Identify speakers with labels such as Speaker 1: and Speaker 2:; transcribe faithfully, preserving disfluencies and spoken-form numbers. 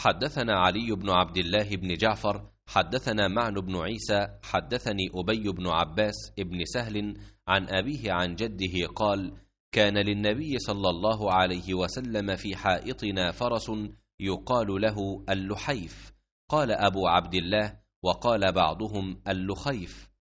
Speaker 1: حدثنا علي بن عبد الله بن جعفر حدثنا معن بن عيسى حدثني أبي بن عباس ابن سهل عن أبيه عن جده قال: كان للنبي صلى الله عليه وسلم في حائطنا فرس يقال له اللحيف. قال أبو عبد الله: وقال بعضهم اللخيف.